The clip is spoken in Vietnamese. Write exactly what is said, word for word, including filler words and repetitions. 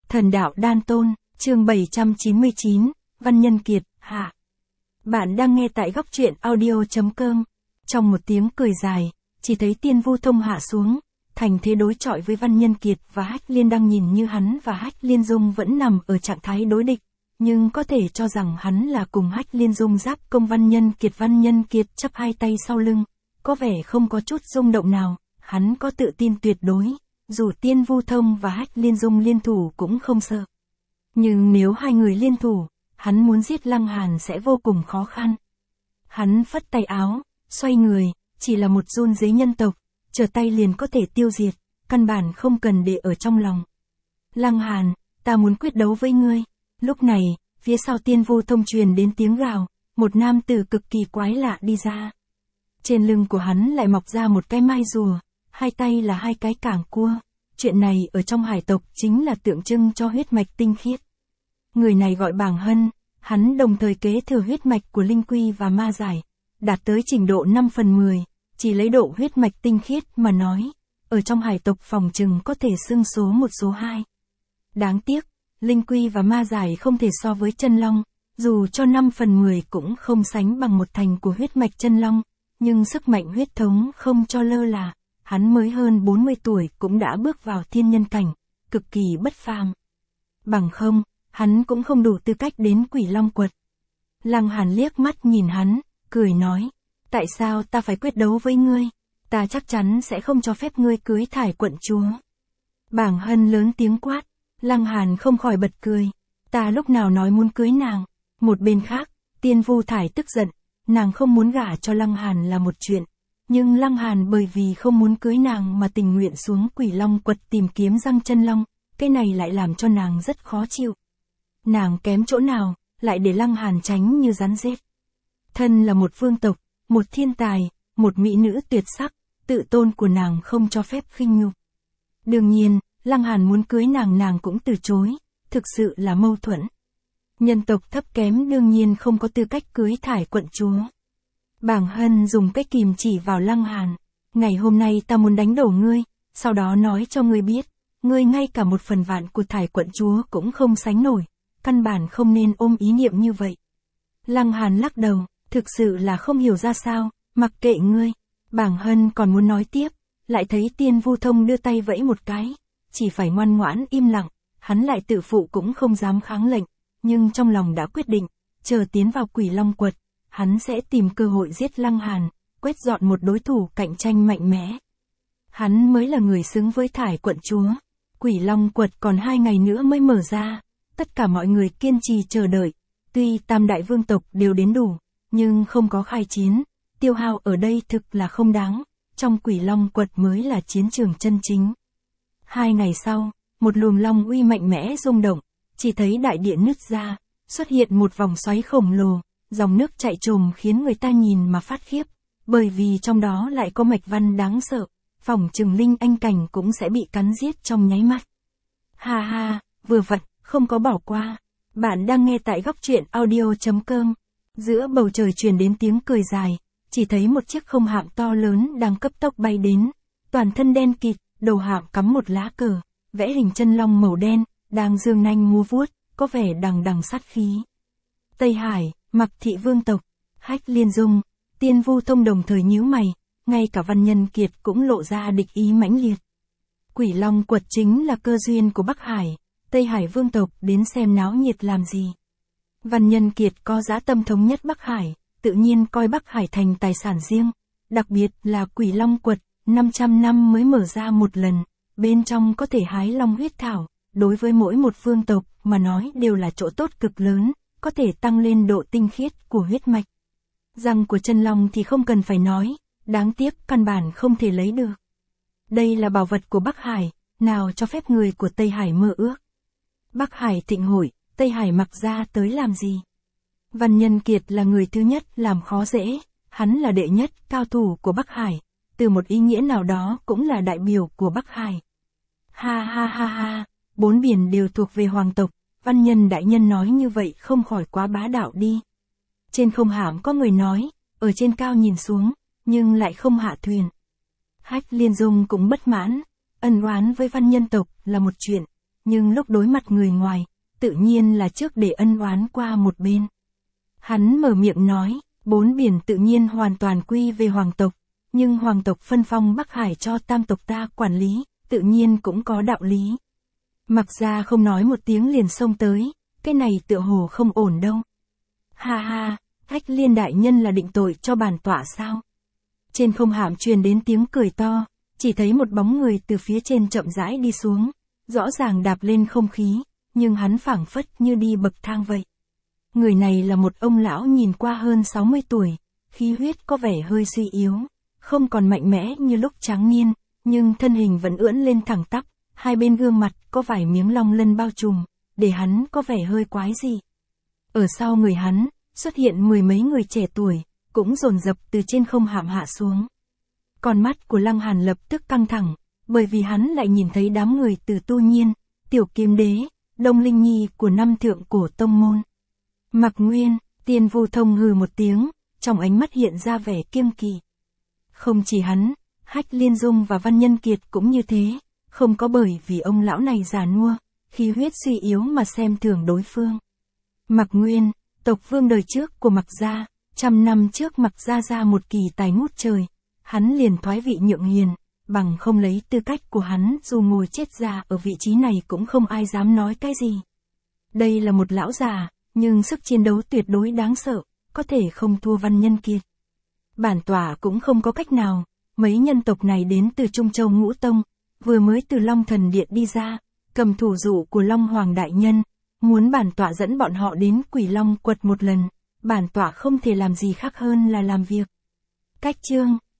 Thần đạo đan tôn, chương bảy trăm chín mươi chín, Văn Nhân Kiệt, hạ. Bạn đang nghe tại góc truyện audio.com. Trong một tiếng cười dài, chỉ thấy Tiên Vu Thông hạ xuống, thành thế đối chọi với Văn Nhân Kiệt và Hách Liên Đăng. Nhìn như hắn và Hách Liên Dung vẫn nằm ở trạng thái đối địch, nhưng có thể cho rằng hắn là cùng Hách Liên Dung giáp công Văn Nhân Kiệt. Văn Nhân Kiệt chắp hai tay sau lưng, có vẻ không có chút rung động nào, hắn có tự tin tuyệt đối, dù Tiên Vu Thông và Hách Liên Dung liên thủ cũng không sợ. Nhưng nếu hai người liên thủ, hắn muốn giết Lăng Hàn sẽ vô cùng khó khăn. Hắn phất tay áo, xoay người, chỉ là một run rế nhân tộc, trở tay liền có thể tiêu diệt, căn bản không cần để ở trong lòng. Lăng Hàn, ta muốn quyết đấu với ngươi. Lúc này, phía sau Tiên Vu Thông truyền đến tiếng gào, một nam tử cực kỳ quái lạ đi ra. Trên lưng của hắn lại mọc ra một cái mai rùa, hai tay là hai cái cảng cua. Chuyện này ở trong hải tộc chính là tượng trưng cho huyết mạch tinh khiết. Người này gọi Bàng Hân, hắn đồng thời kế thừa huyết mạch của Linh Quy và Ma Giải, đạt tới trình độ năm phần mười, chỉ lấy độ huyết mạch tinh khiết mà nói, ở trong hải tộc phòng trừng có thể xưng số một số hai. Đáng tiếc, Linh Quy và Ma Giải không thể so với Chân Long, dù cho năm phần mười cũng không sánh bằng một thành của huyết mạch Chân Long, nhưng sức mạnh huyết thống không cho lơ là. Hắn mới hơn bốn mươi tuổi cũng đã bước vào thiên nhân cảnh, cực kỳ bất phàm. Bằng không, hắn cũng không đủ tư cách đến Quỷ Long Quật. Lăng Hàn liếc mắt nhìn hắn, cười nói, tại sao ta phải quyết đấu với ngươi? Ta chắc chắn sẽ không cho phép ngươi cưới Thải quận chúa. Bàng Hân lớn tiếng quát, Lăng Hàn không khỏi bật cười, ta lúc nào nói muốn cưới nàng? Một bên khác, Tiên Vu Thải tức giận, nàng không muốn gả cho Lăng Hàn là một chuyện. Nhưng Lăng Hàn bởi vì không muốn cưới nàng mà tình nguyện xuống Quỷ Long Quật tìm kiếm răng chân long, cái này lại làm cho nàng rất khó chịu. Nàng kém chỗ nào, lại để Lăng Hàn tránh như rắn rết. Thân là một vương tộc, một thiên tài, một mỹ nữ tuyệt sắc, tự tôn của nàng không cho phép khinh nhục. Đương nhiên, Lăng Hàn muốn cưới nàng nàng cũng từ chối, thực sự là mâu thuẫn. Nhân tộc thấp kém đương nhiên không có tư cách cưới Thải quận chúa. Bàng Hân dùng cái kìm chỉ vào Lăng Hàn, ngày hôm nay ta muốn đánh đổ ngươi, sau đó nói cho ngươi biết, ngươi ngay cả một phần vạn của Thải quận chúa cũng không sánh nổi, căn bản không nên ôm ý niệm như vậy. Lăng Hàn lắc đầu, thực sự là không hiểu ra sao, mặc kệ ngươi. Bàng Hân còn muốn nói tiếp, lại thấy Tiên Vu Thông đưa tay vẫy một cái, chỉ phải ngoan ngoãn im lặng, hắn lại tự phụ cũng không dám kháng lệnh, nhưng trong lòng đã quyết định, chờ tiến vào Quỷ Long Quật, hắn sẽ tìm cơ hội giết Lăng Hàn, quét dọn một đối thủ cạnh tranh mạnh mẽ. Hắn mới là người xứng với Thải quận chúa. Quỷ Long Quật còn hai ngày nữa mới mở ra, tất cả mọi người kiên trì chờ đợi, tuy tam đại vương tộc đều đến đủ, nhưng không có khai chiến, tiêu hao ở đây thực là không đáng, trong Quỷ Long Quật mới là chiến trường chân chính. Hai ngày sau, một luồng long uy mạnh mẽ rung động, chỉ thấy đại địa nứt ra, xuất hiện một vòng xoáy khổng lồ. Dòng nước chạy trồm khiến người ta nhìn mà phát khiếp, bởi vì trong đó lại có mạch văn đáng sợ, phỏng chừng linh anh cảnh cũng sẽ bị cắn giết trong nháy mắt. Ha ha, vừa vặn, không có bỏ qua. Bạn đang nghe tại góc truyện audio.com. Giữa bầu trời truyền đến tiếng cười dài, chỉ thấy một chiếc không hạm to lớn đang cấp tốc bay đến, toàn thân đen kịt, đầu hạm cắm một lá cờ, vẽ hình chân long màu đen, đang giương nanh múa vuốt, có vẻ đằng đằng sát khí. Tây Hải, Mặc Thị vương tộc, Hách Liên Dung, Tiên Vu Thông đồng thời nhíu mày, ngay cả Văn Nhân Kiệt cũng lộ ra địch ý mãnh liệt. Quỷ Long Quật chính là cơ duyên của Bắc Hải, Tây Hải vương tộc đến xem náo nhiệt làm gì. Văn Nhân Kiệt có dã tâm thống nhất Bắc Hải, tự nhiên coi Bắc Hải thành tài sản riêng, đặc biệt là Quỷ Long Quật, năm trăm năm mới mở ra một lần, bên trong có thể hái long huyết thảo, đối với mỗi một vương tộc mà nói đều là chỗ tốt cực lớn. Có thể tăng lên độ tinh khiết của huyết mạch. Răng của chân long thì không cần phải nói, đáng tiếc căn bản không thể lấy được. Đây là bảo vật của Bắc Hải, nào cho phép người của Tây Hải mơ ước. Bắc Hải thịnh hội, Tây Hải mặc ra tới làm gì? Văn Nhân Kiệt là người thứ nhất làm khó dễ, hắn là đệ nhất cao thủ của Bắc Hải, từ một ý nghĩa nào đó cũng là đại biểu của Bắc Hải. Ha ha ha ha, bốn biển đều thuộc về hoàng tộc. Văn Nhân đại nhân nói như vậy không khỏi quá bá đạo đi. Trên không hạm có người nói, ở trên cao nhìn xuống, nhưng lại không hạ thuyền. Hách Liên Dung cũng bất mãn, ân oán với Văn Nhân tộc là một chuyện, nhưng lúc đối mặt người ngoài, tự nhiên là trước để ân oán qua một bên. Hắn mở miệng nói, bốn biển tự nhiên hoàn toàn quy về hoàng tộc, nhưng hoàng tộc phân phong Bắc Hải cho tam tộc ta quản lý, tự nhiên cũng có đạo lý. Mặc ra không nói một tiếng liền xông tới, cái này tựa hồ không ổn đâu. Ha ha, Hách Liên đại nhân là định tội cho bản tọa sao? Trên không hạm truyền đến tiếng cười to, chỉ thấy một bóng người từ phía trên chậm rãi đi xuống, rõ ràng đạp lên không khí, nhưng hắn phảng phất như đi bậc thang vậy. Người này là một ông lão nhìn qua hơn sáu mươi tuổi, khí huyết có vẻ hơi suy yếu, không còn mạnh mẽ như lúc tráng niên, nhưng thân hình vẫn ưỡn lên thẳng tắp, hai bên gương mặt có vài miếng long lân bao trùm, để hắn có vẻ hơi quái dị. Ở sau người hắn, xuất hiện mười mấy người trẻ tuổi, cũng dồn dập từ trên không hạm hạ xuống. Con mắt của Lăng Hàn lập tức căng thẳng, bởi vì hắn lại nhìn thấy đám người từ Tu Nhiên, Tiểu Kiếm Đế, Đông Linh Nhi của năm thượng cổ tông môn. Mặc Nguyên, Tiên Vu Thông hừ một tiếng, trong ánh mắt hiện ra vẻ kiêng kỵ. Không chỉ hắn, Hách Liên Dung và Văn Nhân Kiệt cũng như thế, không có bởi vì ông lão này già nua, khí huyết suy yếu mà xem thường đối phương. Mặc Nguyên, tộc vương đời trước của Mặc gia, trăm năm trước Mặc gia ra một kỳ tài ngút trời, hắn liền thoái vị nhượng hiền, bằng không lấy tư cách của hắn dù ngồi chết già ở vị trí này cũng không ai dám nói cái gì. Đây là một lão già, nhưng sức chiến đấu tuyệt đối đáng sợ, có thể không thua Văn Nhân Kiệt. Bản tọa cũng không có cách nào, mấy nhân tộc này đến từ Trung Châu Ngũ Tông, vừa mới từ Long Thần Điện đi ra, cầm thủ dụ của Long Hoàng Đại Nhân, muốn bản tọa dẫn bọn họ đến Quỷ Long Quật một lần, bản tọa không thể làm gì khác hơn là làm việc. Cách chương